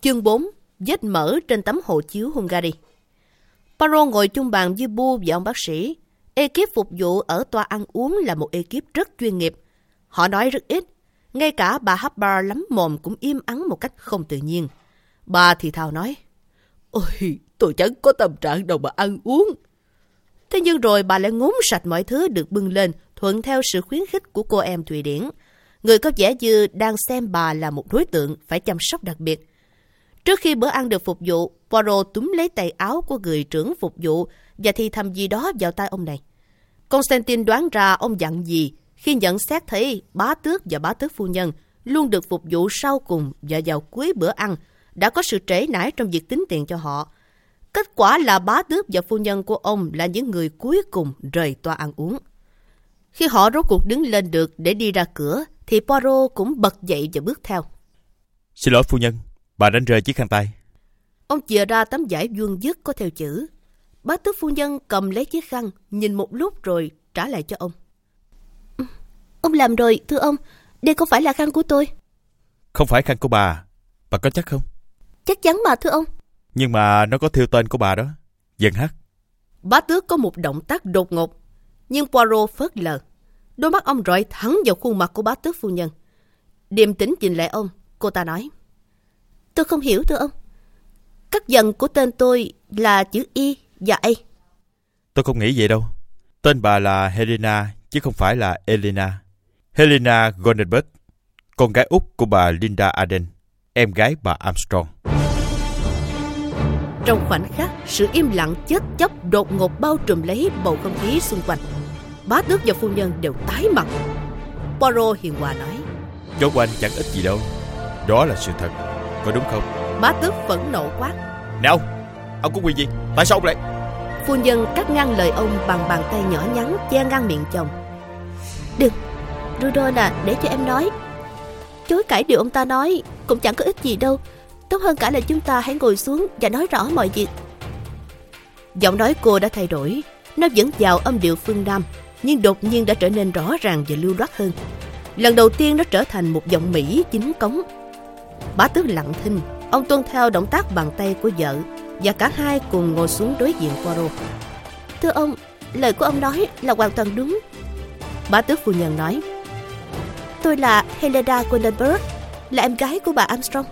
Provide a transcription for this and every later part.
Chương 4. Vết mỡ trên tấm hộ chiếu Hungary. Poirot ngồi chung bàn với Bu và ông bác sĩ. Ekip phục vụ ở toa ăn uống là một ekip rất chuyên nghiệp. Họ nói rất ít. Ngay cả bà Harper lắm mồm cũng im ắng một cách không tự nhiên. Bà thì thào nói: "Ôi, tôi chẳng có tâm trạng đâu mà ăn uống." Thế nhưng rồi bà lại ngốn sạch mọi thứ được bưng lên, thuận theo sự khuyến khích của cô em Thụy Điển. Người có vẻ như đang xem bà là một đối tượng phải chăm sóc đặc biệt. Trước khi bữa ăn được phục vụ, Poirot túm lấy tay áo của người trưởng phục vụ và thì thầm gì đó vào tai ông này. Constantine đoán ra ông dặn gì khi nhận xét thấy bá tước và bá tước phu nhân luôn được phục vụ sau cùng và vào cuối bữa ăn đã có sự trễ nải trong việc tính tiền cho họ. Kết quả là bá tước và phu nhân của ông là những người cuối cùng rời toa ăn uống. Khi họ rốt cuộc đứng lên được để đi ra cửa, thì Poirot cũng bật dậy và bước theo. "Xin lỗi phu nhân, bà đánh rơi chiếc khăn tay." Ông chìa ra tấm vải vuông vức có theo chữ. Bá tước phu nhân cầm lấy chiếc khăn, nhìn một lúc rồi trả lại cho ông. "Ông làm rồi, thưa ông. Đây không phải là khăn của tôi." "Không phải khăn của bà có chắc không?" "Chắc chắn mà, thưa ông." "Nhưng mà nó có thêu tên của bà đó, Dân H." Bá tước có một động tác đột ngột, nhưng Poirot phớt lờ. Đôi mắt ông rọi thẳng vào khuôn mặt của bá tước phu nhân. Điềm tĩnh nhìn lại ông, cô ta nói: "Tôi không hiểu, thưa ông. Các dần của tên tôi là chữ Y và A." "Tôi không nghĩ vậy đâu. Tên bà là Helena chứ không phải là Elena. Helena Goldenberg, con gái út của bà Linda Arden, em gái bà Armstrong." Trong khoảnh khắc, sự im lặng chết chóc đột ngột bao trùm lấy bầu không khí xung quanh. Bá tước và phu nhân đều tái mặt. Poirot hiền hòa nói: "Cháu của anh chẳng ít gì đâu. Đó là sự thật, có đúng không?" Bá tước phẫn nộ quát: "Nè ông có quyền gì? Tại sao ông lại..." Phu nhân cắt ngang lời ông bằng bàn tay nhỏ nhắn che ngang miệng chồng. "Đừng, Rudolph à, để cho em nói. Chối cãi điều ông ta nói cũng chẳng có ích gì đâu. Tốt hơn cả là chúng ta hãy ngồi xuống và nói rõ mọi việc." Giọng nói cô đã thay đổi. Nó vẫn vào âm điệu phương Nam, nhưng đột nhiên đã trở nên rõ ràng và lưu loát hơn. Lần đầu tiên nó trở thành một giọng Mỹ chính cống. Bá tước lặng thinh. Ông tuân theo động tác bàn tay của vợ, và cả hai cùng ngồi xuống đối diện Poirot. "Thưa ông, lời của ông nói là hoàn toàn đúng." Bá tước phu nhân nói: "Tôi là Helena Goldenberg, là em gái của bà Armstrong."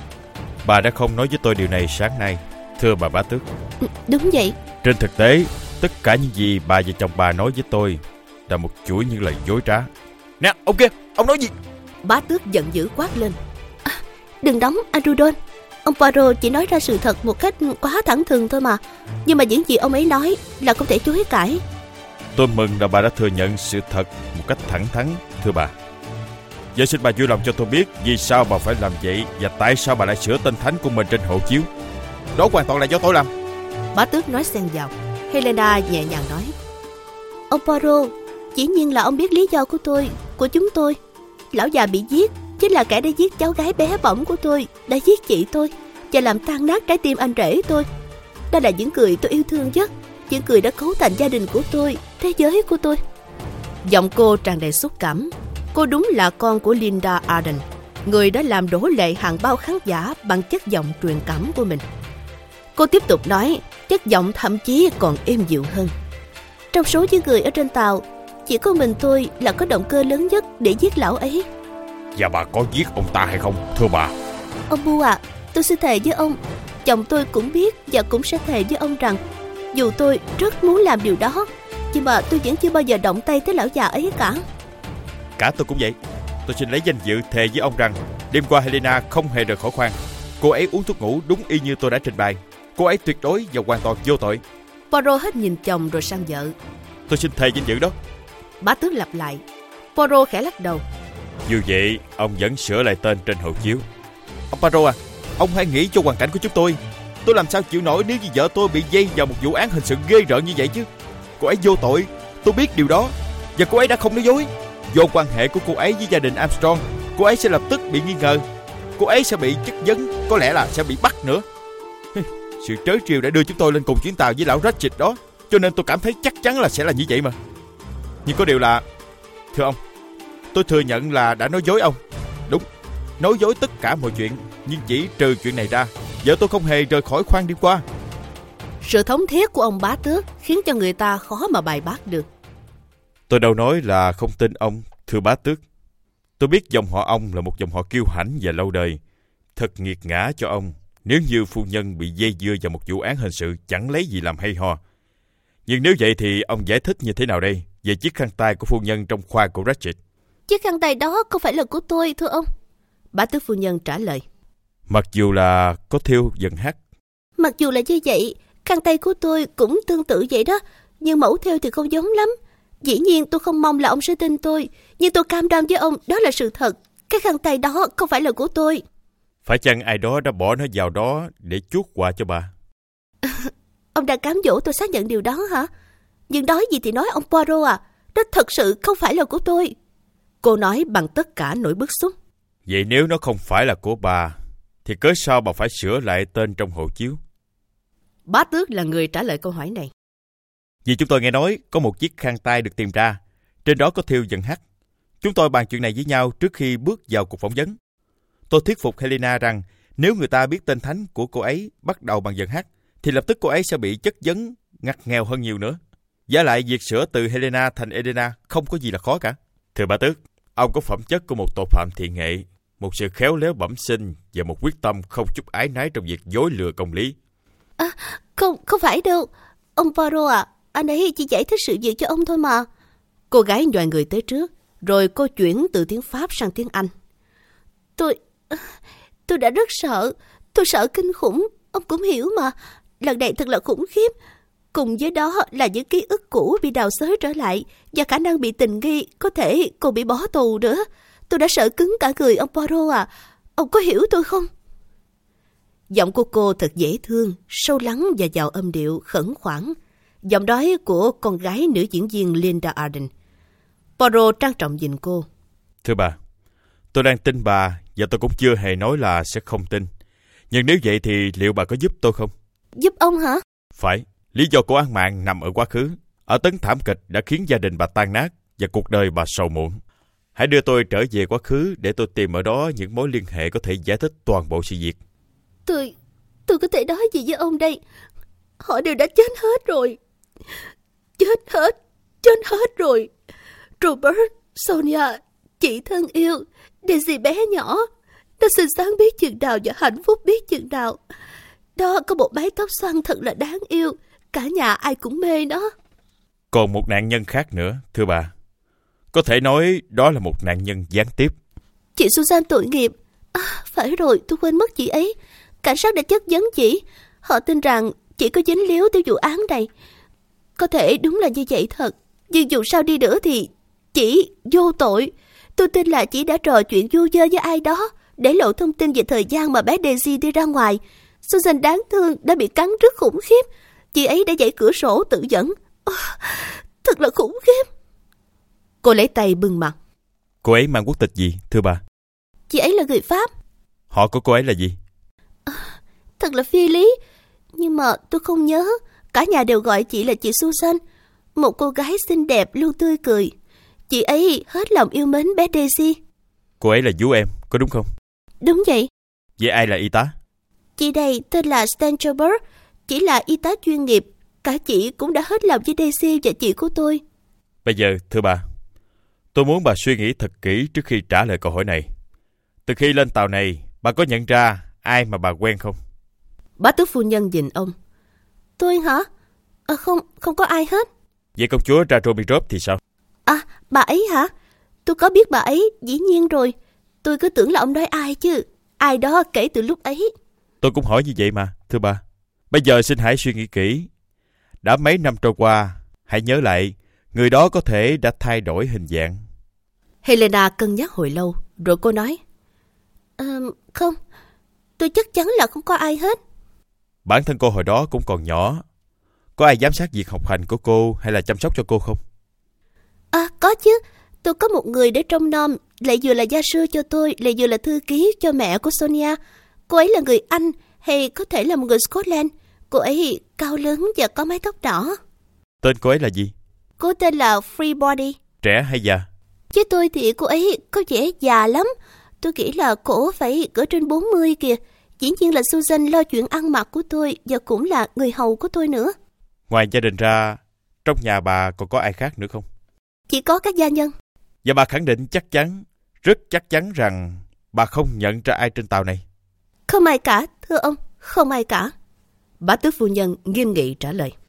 "Bà đã không nói với tôi điều này sáng nay, thưa bà bá tước." "Đúng vậy." "Trên thực tế, tất cả những gì bà và chồng bà nói với tôi là một chuỗi những lời dối trá." "Nè, ông kia, ông nói gì?" Bá tước giận dữ quát lên: "Đừng đóng, anh Rudolph. Ông Poirot chỉ nói ra sự thật một cách quá thẳng thừng thôi mà. Nhưng mà những gì ông ấy nói là không thể chối cãi." "Tôi mừng là bà đã thừa nhận sự thật một cách thẳng thắn, thưa bà. Giờ xin bà vui lòng cho tôi biết vì sao bà phải làm vậy và tại sao bà lại sửa tên thánh của mình trên hộ chiếu. Đó hoàn toàn là do tôi làm." Bá tước nói xen vào. Helena nhẹ nhàng nói: "Ông Poirot, dĩ nhiên là ông biết lý do của chúng tôi. Lão già bị giết chính là kẻ đã giết cháu gái bé bỏng của tôi, đã giết chị tôi và làm tan nát trái tim anh rể tôi. Đó là những người tôi yêu thương nhất, những người đã cấu thành gia đình của tôi, thế giới của tôi." Giọng cô tràn đầy xúc cảm. Cô đúng là con của Linda Arden, người đã làm đổ lệ hàng bao khán giả bằng chất giọng truyền cảm của mình. Cô tiếp tục nói, chất giọng thậm chí còn êm dịu hơn: "Trong số những người ở trên tàu, chỉ có mình tôi là có động cơ lớn nhất để giết lão ấy." "Và bà có giết ông ta hay không, thưa bà?" "Ông Bu ạ, tôi xin thề với ông, chồng tôi cũng biết và cũng sẽ thề với ông rằng dù tôi rất muốn làm điều đó, nhưng mà tôi vẫn chưa bao giờ động tay tới lão già ấy cả." "Cả tôi cũng vậy. Tôi xin lấy danh dự thề với ông rằng đêm qua Helena không hề rời khỏi khoang. Cô ấy uống thuốc ngủ đúng y như tôi đã trình bày. Cô ấy tuyệt đối và hoàn toàn vô tội." Poirot hết nhìn chồng rồi sang vợ. "Tôi xin thề danh dự đó." Bá tước lặp lại. Poirot khẽ lắc đầu. "Dù vậy, ông vẫn sửa lại tên trên hộ chiếu." "Ông Poirot à, ông hãy nghĩ cho hoàn cảnh của chúng tôi. Tôi làm sao chịu nổi nếu như vợ tôi bị dây vào một vụ án hình sự ghê rợn như vậy chứ. Cô ấy vô tội, tôi biết điều đó, và cô ấy đã không nói dối. Do quan hệ của cô ấy với gia đình Armstrong, cô ấy sẽ lập tức bị nghi ngờ. Cô ấy sẽ bị chất vấn, có lẽ là sẽ bị bắt nữa. Sự trớ trêu đã đưa chúng tôi lên cùng chuyến tàu với lão Ratchet đó, cho nên tôi cảm thấy chắc chắn là sẽ là như vậy mà. Nhưng có điều là, thưa ông, tôi thừa nhận là đã nói dối ông. Đúng, nói dối tất cả mọi chuyện. Nhưng chỉ trừ chuyện này ra, vợ tôi không hề rời khỏi khoang đi qua. Sự thống thiết của ông bá tước khiến cho người ta khó mà bài bác được. Tôi đâu nói là không tin ông, thưa bá tước. Tôi biết dòng họ ông là một dòng họ kiêu hãnh và lâu đời. Thật nghiệt ngã cho ông nếu như phu nhân bị dây dưa vào một vụ án hình sự chẳng lấy gì làm hay ho. Nhưng nếu vậy thì ông giải thích như thế nào đây về chiếc khăn tay của phu nhân trong khoa của Ratchet? Chiếc khăn tay đó không phải là của tôi, thưa ông. Bá tước phu nhân trả lời. Mặc dù là có thêu dần hát. Mặc dù là như vậy, khăn tay của tôi cũng tương tự vậy đó, nhưng mẫu thêu thì không giống lắm. Dĩ nhiên tôi không mong là ông sẽ tin tôi, nhưng tôi cam đoan với ông đó là sự thật. Cái khăn tay đó không phải là của tôi. Phải chăng ai đó đã bỏ nó vào đó để chuốt họa cho bà? Ông đang cám dỗ tôi xác nhận điều đó hả? Nhưng nói gì thì nói ông Poirot à, đó thật sự không phải là của tôi. Cô nói bằng tất cả nỗi bức xúc. Vậy nếu nó không phải là của bà, thì cớ sao bà phải sửa lại tên trong hộ chiếu? Bá tước là người trả lời câu hỏi này. Vì chúng tôi nghe nói có một chiếc khăn tay được tìm ra, trên đó có thêu dần hát. Chúng tôi bàn chuyện này với nhau trước khi bước vào cuộc phỏng vấn. Tôi thuyết phục Helena rằng nếu người ta biết tên thánh của cô ấy bắt đầu bằng dần hát, thì lập tức cô ấy sẽ bị chất vấn ngặt nghèo hơn nhiều nữa. Vả lại việc sửa từ Helena thành Elena không có gì là khó cả. Thưa bá tước, ông có phẩm chất của một tội phạm thiện nghệ, một sự khéo léo bẩm sinh và một quyết tâm không chút ái nái trong việc dối lừa công lý. Không phải đâu. Ông Poirot à, anh ấy chỉ giải thích sự việc cho ông thôi mà. Cô gái nhòi người tới trước, rồi cô chuyển từ tiếng Pháp sang tiếng Anh. Tôi đã rất sợ. Tôi sợ kinh khủng. Ông cũng hiểu mà. Lần này thật là khủng khiếp. Cùng với đó là những ký ức cũ bị đào xới trở lại, và khả năng bị tình nghi, có thể còn bị bỏ tù nữa. Tôi đã sợ cứng cả người, ông Poirot à. Ông có hiểu tôi không? Giọng của cô thật dễ thương, sâu lắng và giàu âm điệu khẩn khoản. Giọng nói của con gái nữ diễn viên Linda Arden. Poirot trang trọng nhìn cô. Thưa bà, tôi đang tin bà và tôi cũng chưa hề nói là sẽ không tin. Nhưng nếu vậy thì liệu bà có giúp tôi không? Giúp ông hả? Phải, lý do của án mạng nằm ở quá khứ. Ở tấn thảm kịch đã khiến gia đình bà tan nát và cuộc đời bà sầu muộn. Hãy đưa tôi trở về quá khứ để tôi tìm ở đó những mối liên hệ có thể giải thích toàn bộ sự việc. Tôi có thể nói gì với ông đây? Họ đều đã chết hết rồi. Chết hết rồi. Robert, Sonia, chị thân yêu, Daisy bé nhỏ, nó xinh xắn biết chừng nào và hạnh phúc biết chừng nào. Đó có một mái tóc xoăn thật là đáng yêu, cả nhà ai cũng mê nó. Còn một nạn nhân khác nữa, thưa bà. Có thể nói đó là một nạn nhân gián tiếp. Chị Susan tội nghiệp. Phải rồi, tôi quên mất chị ấy. Cảnh sát đã chất vấn chị. Họ tin rằng chị có dính líu tới vụ án này. Có thể đúng là như vậy thật, nhưng dù sao đi nữa thì chị vô tội. Tôi tin là chị đã trò chuyện vu vơ với ai đó, để lộ thông tin về thời gian mà bé Daisy đi ra ngoài. Susan đáng thương đã bị cắn rất khủng khiếp. Chị ấy đã nhảy cửa sổ tự dẫn. Thật là khủng khiếp. Cô lấy tay bưng mặt. Cô ấy mang quốc tịch gì, thưa bà? Chị ấy là người Pháp. Họ của cô ấy là gì? Thật là phi lý. Nhưng mà tôi không nhớ. Cả nhà đều gọi chị là chị Susan. Một cô gái xinh đẹp luôn tươi cười. Chị ấy hết lòng yêu mến bé Daisy. Cô ấy là vú em, có đúng không? Đúng vậy. Vậy ai là y tá? Chị đây tên là Stanchobert, chỉ là y tá chuyên nghiệp. Cả chị cũng đã hết lòng với Daisy và chị của tôi. Bây giờ, thưa bà, tôi muốn bà suy nghĩ thật kỹ trước khi trả lời câu hỏi này. Từ khi lên tàu này, bà có nhận ra ai mà bà quen không? Bá tước phu nhân nhìn ông. Tôi hả? Không có ai hết. Vậy công chúa Radomirov thì sao? Bà ấy hả? Tôi có biết bà ấy, dĩ nhiên rồi. Tôi cứ tưởng là ông nói ai chứ. Ai đó kể từ lúc ấy. Tôi cũng hỏi như vậy mà, thưa bà. Bây giờ xin hãy suy nghĩ kỹ. Đã mấy năm trôi qua, hãy nhớ lại, người đó có thể đã thay đổi hình dạng. Helena cân nhắc hồi lâu, rồi cô nói. Không, tôi chắc chắn là không có ai hết. Bản thân cô hồi đó cũng còn nhỏ. Có ai giám sát việc học hành của cô hay là chăm sóc cho cô không? Có chứ. Tôi có một người để trông nom, lại vừa là gia sư cho tôi, lại vừa là thư ký cho mẹ của Sonia. Cô ấy là người Anh, hay có thể là một người Scotland. Cô ấy cao lớn và có mái tóc đỏ. Tên cô ấy là gì? Cô tên là Freebody. Trẻ hay già? Với tôi thì cô ấy có vẻ già lắm. Tôi nghĩ là cổ phải cỡ trên 40 kìa. Dĩ nhiên là Susan lo chuyện ăn mặc của tôi và cũng là người hầu của tôi nữa. Ngoài gia đình ra, trong nhà bà còn có ai khác nữa không? Chỉ có các gia nhân. Và bà khẳng định chắc chắn, rất chắc chắn rằng bà không nhận ra ai trên tàu này. Không ai cả, thưa ông, không ai cả. Bá tước phu nhân nghiêm nghị trả lời.